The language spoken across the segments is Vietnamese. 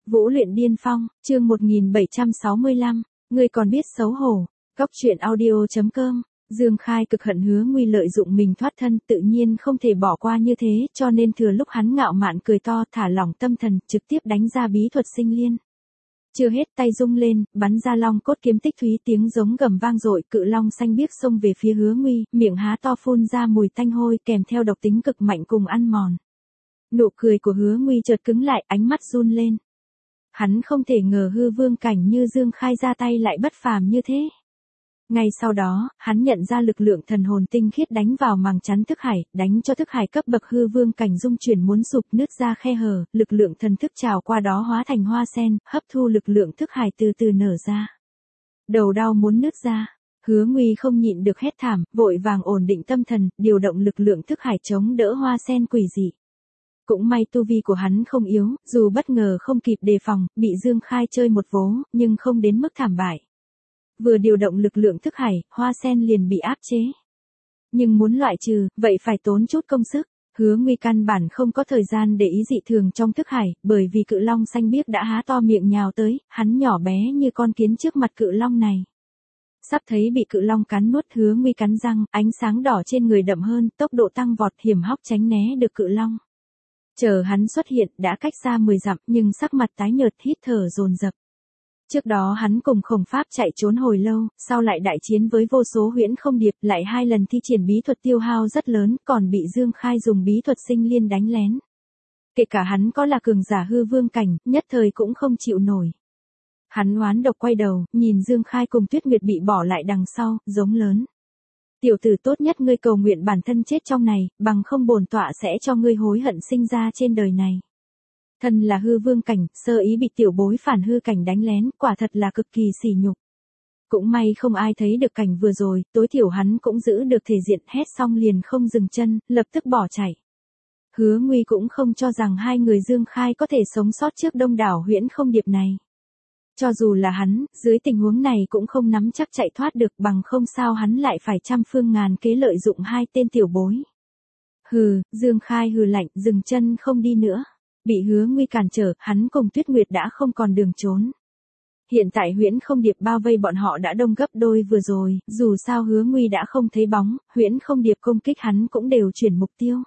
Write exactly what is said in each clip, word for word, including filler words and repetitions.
Vũ luyện điên phong, chương một nghìn bảy trăm sáu mươi lăm, ngươi còn biết xấu hổ. Góc truyện audio.com. Dương Khai cực hận Hứa Nguy lợi dụng mình thoát thân, tự nhiên không thể bỏ qua như thế, cho nên thừa lúc hắn ngạo mạn cười to, thả lỏng tâm thần, trực tiếp đánh ra bí thuật sinh liên. Chưa hết, tay rung lên, bắn ra long cốt kiếm tích thúy, tiếng giống gầm vang dội, cự long xanh biếc xông về phía Hứa Nguy, miệng há to phun ra mùi tanh hôi kèm theo độc tính cực mạnh cùng ăn mòn. Nụ cười của Hứa Nguy chợt cứng lại, ánh mắt run lên. Hắn không thể ngờ hư vương cảnh như Dương Khai ra tay lại bất phàm như thế. Ngay sau đó, hắn nhận ra lực lượng thần hồn tinh khiết đánh vào màng chắn thức hải, đánh cho thức hải cấp bậc hư vương cảnh dung chuyển muốn sụp nứt ra khe hở, lực lượng thần thức trào qua đó hóa thành hoa sen, hấp thu lực lượng thức hải từ từ nở ra. Đầu đau muốn nứt ra, Hứa Nguy không nhịn được hét thảm, vội vàng ổn định tâm thần, điều động lực lượng thức hải chống đỡ hoa sen quỷ dị. Cũng may tu vi của hắn không yếu, dù bất ngờ không kịp đề phòng, bị Dương Khai chơi một vố, nhưng không đến mức thảm bại. Vừa điều động lực lượng thức hải, hoa sen liền bị áp chế. Nhưng muốn loại trừ, vậy phải tốn chút công sức. Hứa Nguy căn bản không có thời gian để ý dị thường trong thức hải, bởi vì cự long xanh biếc đã há to miệng nhào tới, hắn nhỏ bé như con kiến trước mặt cự long này. Sắp thấy bị cự long cắn nuốt, Hứa Nguy cắn răng, ánh sáng đỏ trên người đậm hơn, tốc độ tăng vọt, hiểm hóc tránh né được cự long. Chờ hắn xuất hiện, đã cách xa mười dặm, nhưng sắc mặt tái nhợt, hít thở dồn dập. Trước đó hắn cùng Khổng Pháp chạy trốn hồi lâu, sau lại đại chiến với vô số huyễn không điệp, lại hai lần thi triển bí thuật tiêu hao rất lớn, còn bị Dương Khai dùng bí thuật sinh liên đánh lén. Kể cả hắn có là cường giả hư vương cảnh, nhất thời cũng không chịu nổi. Hắn oán độc quay đầu, nhìn Dương Khai cùng Tuyết Nguyệt bị bỏ lại đằng sau, giống lớn. Tiểu tử tốt nhất, ngươi cầu nguyện bản thân chết trong này, bằng không bổn tọa sẽ cho ngươi hối hận sinh ra trên đời này. Thân là hư vương cảnh, sơ ý bị tiểu bối phản hư cảnh đánh lén, quả thật là cực kỳ sỉ nhục. Cũng may không ai thấy được cảnh vừa rồi, tối thiểu hắn cũng giữ được thể diện, hét xong liền không dừng chân, lập tức bỏ chạy. Hứa Nguy cũng không cho rằng hai người Dương Khai có thể sống sót trước đông đảo huyễn không điệp này. Cho dù là hắn, dưới tình huống này cũng không nắm chắc chạy thoát được, bằng không sao hắn lại phải trăm phương ngàn kế lợi dụng hai tên tiểu bối. Hừ, Dương Khai hừ lạnh, dừng chân không đi nữa. Bị Hứa Nguy cản trở, hắn cùng Tuyết Nguyệt đã không còn đường trốn. Hiện tại huyễn không điệp bao vây bọn họ đã đông gấp đôi vừa rồi, dù sao Hứa Nguy đã không thấy bóng, huyễn không điệp công kích hắn cũng đều chuyển mục tiêu.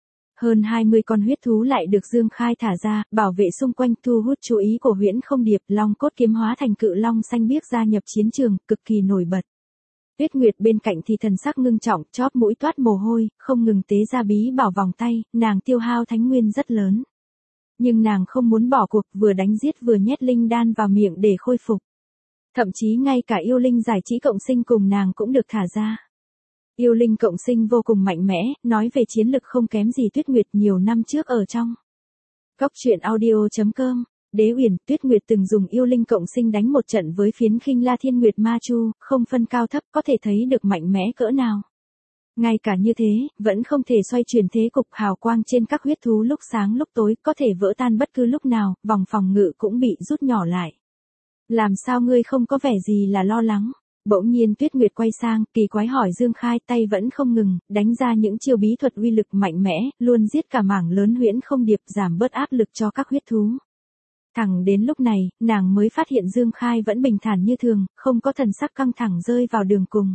Hơn hai mươi con huyết thú lại được Dương Khai thả ra, bảo vệ xung quanh, thu hút chú ý của huyễn không điệp, long cốt kiếm hóa thành cự long xanh biếc gia nhập chiến trường, cực kỳ nổi bật. Tuyết Nguyệt bên cạnh thì thần sắc ngưng trọng, chóp mũi toát mồ hôi, không ngừng tế ra bí bảo vòng tay, nàng tiêu hao thánh nguyên rất lớn. Nhưng nàng không muốn bỏ cuộc, vừa đánh giết vừa nhét linh đan vào miệng để khôi phục. Thậm chí ngay cả yêu linh giải trí cộng sinh cùng nàng cũng được thả ra. Yêu linh cộng sinh vô cùng mạnh mẽ, nói về chiến lực không kém gì Tuyết Nguyệt nhiều năm trước ở trong Góc truyện audio.com. Đế Uyển, Tuyết Nguyệt từng dùng yêu linh cộng sinh đánh một trận với phiến khinh la thiên nguyệt ma chu, không phân cao thấp, có thể thấy được mạnh mẽ cỡ nào. Ngay cả như thế, vẫn không thể xoay chuyển thế cục, hào quang trên các huyết thú lúc sáng lúc tối có thể vỡ tan bất cứ lúc nào, vòng phòng ngự cũng bị rút nhỏ lại. Làm sao ngươi không có vẻ gì là lo lắng? Bỗng nhiên Tuyết Nguyệt quay sang, kỳ quái hỏi Dương Khai, tay vẫn không ngừng, đánh ra những chiêu bí thuật uy lực mạnh mẽ, luôn giết cả mảng lớn huyễn không điệp, giảm bớt áp lực cho các huyết thú. Thẳng đến lúc này, nàng mới phát hiện Dương Khai vẫn bình thản như thường, không có thần sắc căng thẳng rơi vào đường cùng.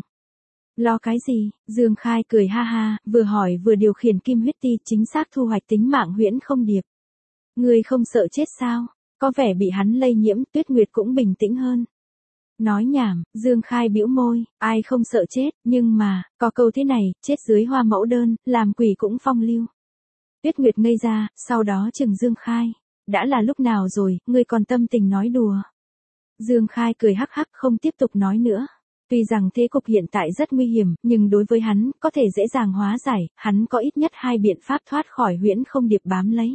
Lo cái gì? Dương Khai cười ha ha, vừa hỏi vừa điều khiển kim huyết ti, chính xác thu hoạch tính mạng huyễn không điệp. Ngươi không sợ chết sao? Có vẻ bị hắn lây nhiễm, Tuyết Nguyệt cũng bình tĩnh hơn. Nói nhảm, Dương Khai bĩu môi, ai không sợ chết, nhưng mà, có câu thế này, chết dưới hoa mẫu đơn, làm quỷ cũng phong lưu. Tuyết Nguyệt ngây ra, sau đó chừng Dương Khai. Đã là lúc nào rồi, ngươi còn tâm tình nói đùa. Dương Khai cười hắc hắc, không tiếp tục nói nữa. Tuy rằng thế cục hiện tại rất nguy hiểm, nhưng đối với hắn, có thể dễ dàng hóa giải, hắn có ít nhất hai biện pháp thoát khỏi huyễn không điệp bám lấy.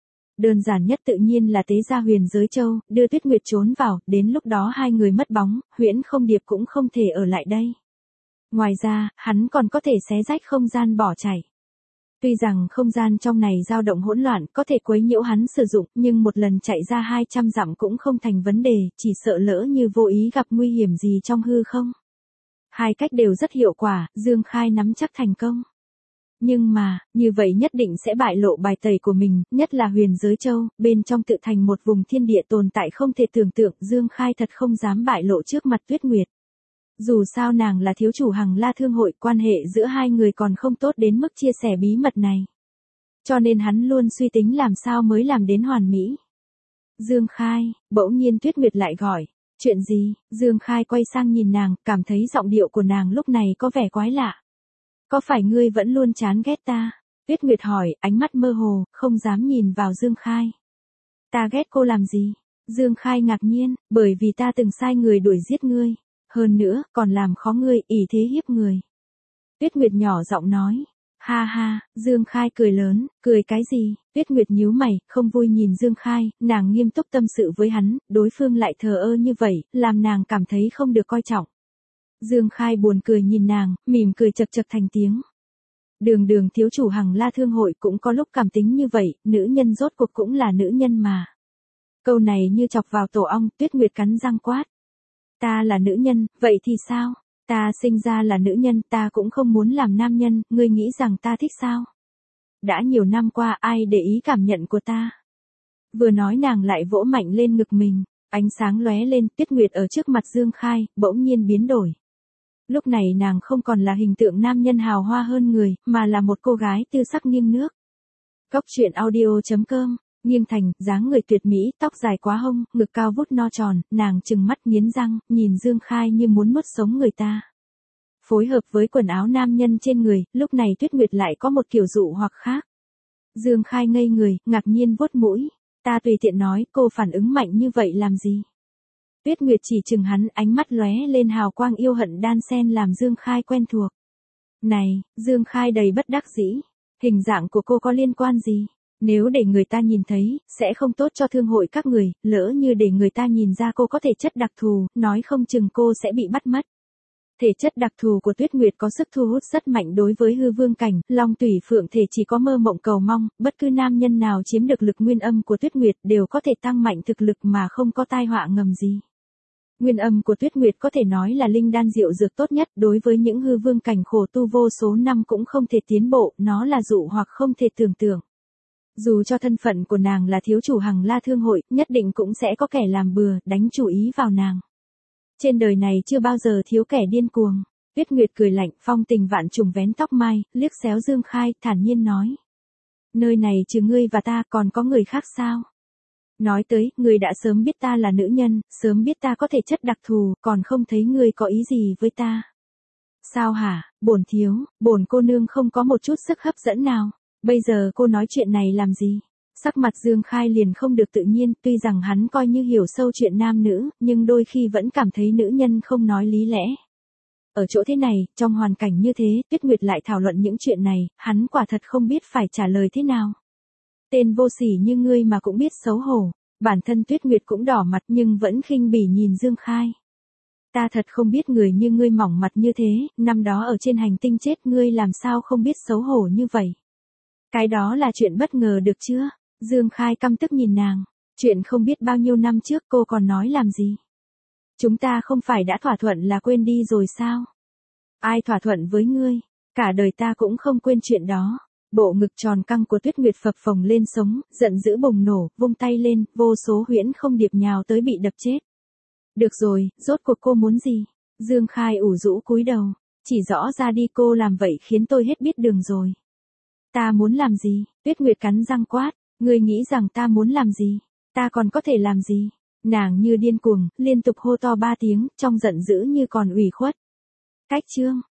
Đơn giản nhất tự nhiên là tế ra huyền giới châu, đưa Tuyết Nguyệt trốn vào, đến lúc đó hai người mất bóng, huyễn không điệp cũng không thể ở lại đây. Ngoài ra, hắn còn có thể xé rách không gian bỏ chạy. Tuy rằng không gian trong này dao động hỗn loạn, có thể quấy nhiễu hắn sử dụng, nhưng một lần chạy ra hai trăm dặm cũng không thành vấn đề, chỉ sợ lỡ như vô ý gặp nguy hiểm gì trong hư không. Hai cách đều rất hiệu quả, Dương Khai nắm chắc thành công. Nhưng mà, như vậy nhất định sẽ bại lộ bài tẩy của mình, nhất là Huyền Giới Châu, bên trong tự thành một vùng thiên địa tồn tại không thể tưởng tượng, Dương Khai thật không dám bại lộ trước mặt Tuyết Nguyệt. Dù sao nàng là thiếu chủ Hằng La Thương hội, quan hệ giữa hai người còn không tốt đến mức chia sẻ bí mật này. Cho nên hắn luôn suy tính làm sao mới làm đến hoàn mỹ. Dương Khai, bỗng nhiên Tuyết Nguyệt lại gọi. Chuyện gì? Dương Khai quay sang nhìn nàng, cảm thấy giọng điệu của nàng lúc này có vẻ quái lạ. Có phải ngươi vẫn luôn chán ghét ta? Tuyết Nguyệt hỏi, ánh mắt mơ hồ, không dám nhìn vào Dương Khai. Ta ghét cô làm gì? Dương Khai ngạc nhiên, bởi vì ta từng sai người đuổi giết ngươi. Hơn nữa, còn làm khó ngươi, ỷ thế hiếp người. Tuyết Nguyệt nhỏ giọng nói. Ha ha, Dương Khai cười lớn, cười cái gì? Tuyết Nguyệt nhíu mày, không vui nhìn Dương Khai, nàng nghiêm túc tâm sự với hắn, đối phương lại thờ ơ như vậy, làm nàng cảm thấy không được coi trọng. Dương Khai buồn cười nhìn nàng, mỉm cười chật chật thành tiếng. Đường đường thiếu chủ Hằng La Thương hội cũng có lúc cảm tính như vậy, nữ nhân rốt cuộc cũng là nữ nhân mà. Câu này như chọc vào tổ ong, Tuyết Nguyệt cắn răng quát. Ta là nữ nhân, vậy thì sao? Ta sinh ra là nữ nhân, ta cũng không muốn làm nam nhân, ngươi nghĩ rằng ta thích sao? Đã nhiều năm qua ai để ý cảm nhận của ta? Vừa nói nàng lại vỗ mạnh lên ngực mình, ánh sáng lóe lên, Tuyết Nguyệt ở trước mặt Dương Khai, bỗng nhiên biến đổi. Lúc này nàng không còn là hình tượng nam nhân hào hoa hơn người, mà là một cô gái tư sắc nghiêng nước. Cốc truyện audio chấm com, nghiêng thành, dáng người tuyệt mỹ, tóc dài quá hông, ngực cao vút no tròn, nàng trừng mắt nghiến răng, nhìn Dương Khai như muốn nuốt sống người ta. Phối hợp với quần áo nam nhân trên người, lúc này Tuyết Nguyệt lại có một kiểu dụ hoặc khác. Dương Khai ngây người, ngạc nhiên vuốt mũi. Ta tùy tiện nói, cô phản ứng mạnh như vậy làm gì? Tuyết Nguyệt chỉ chừng hắn, ánh mắt lóe lên hào quang yêu hận đan xen làm Dương Khai quen thuộc. Này, Dương Khai đầy bất đắc dĩ. Hình dạng của cô có liên quan gì? Nếu để người ta nhìn thấy, sẽ không tốt cho thương hội các người, lỡ như để người ta nhìn ra cô có thể chất đặc thù, nói không chừng cô sẽ bị bắt mất. Thể chất đặc thù của Tuyết Nguyệt có sức thu hút rất mạnh đối với hư vương cảnh, Long Tủy Phượng thể chỉ có mơ mộng cầu mong, bất cứ nam nhân nào chiếm được lực nguyên âm của Tuyết Nguyệt đều có thể tăng mạnh thực lực mà không có tai họa ngầm gì. Nguyên âm của Tuyết Nguyệt có thể nói là linh đan diệu dược tốt nhất, đối với những hư vương cảnh khổ tu vô số năm cũng không thể tiến bộ, nó là dụ hoặc không thể tưởng tượng. Dù cho thân phận của nàng là thiếu chủ Hằng La Thương hội, nhất định cũng sẽ có kẻ làm bừa, đánh chủ ý vào nàng. Trên đời này chưa bao giờ thiếu kẻ điên cuồng. Tuyết Nguyệt cười lạnh, phong tình vạn trùng vén tóc mai, liếc xéo Dương Khai, thản nhiên nói. Nơi này trừ ngươi và ta còn có người khác sao? Nói tới, ngươi đã sớm biết ta là nữ nhân, sớm biết ta có thể chất đặc thù, còn không thấy ngươi có ý gì với ta. Sao hả, bổn thiếu, bổn cô nương không có một chút sức hấp dẫn nào. Bây giờ cô nói chuyện này làm gì? Sắc mặt Dương Khai liền không được tự nhiên, tuy rằng hắn coi như hiểu sâu chuyện nam nữ, nhưng đôi khi vẫn cảm thấy nữ nhân không nói lý lẽ. Ở chỗ thế này, trong hoàn cảnh như thế, Tuyết Nguyệt lại thảo luận những chuyện này, hắn quả thật không biết phải trả lời thế nào. Tên vô sỉ như ngươi mà cũng biết xấu hổ, bản thân Tuyết Nguyệt cũng đỏ mặt nhưng vẫn khinh bỉ nhìn Dương Khai. Ta thật không biết người như ngươi mỏng mặt như thế, năm đó ở trên hành tinh chết ngươi làm sao không biết xấu hổ như vậy. Cái đó là chuyện bất ngờ được chưa? Dương Khai căm tức nhìn nàng, chuyện không biết bao nhiêu năm trước cô còn nói làm gì. Chúng ta không phải đã thỏa thuận là quên đi rồi sao? Ai thỏa thuận với ngươi? Cả đời ta cũng không quên chuyện đó. Bộ ngực tròn căng của Tuyết Nguyệt phập phồng lên sống, giận dữ bùng nổ, vung tay lên, vô số huyễn không điệp nhào tới bị đập chết. Được rồi, rốt cuộc cô muốn gì? Dương Khai ủ rũ cúi đầu, chỉ rõ ra đi cô làm vậy khiến tôi hết biết đường rồi. Ta muốn làm gì? Tuyết Nguyệt cắn răng quát, ngươi nghĩ rằng ta muốn làm gì? Ta còn có thể làm gì? Nàng như điên cuồng, liên tục hô to ba tiếng, trong giận dữ như còn ủy khuất. Cách chương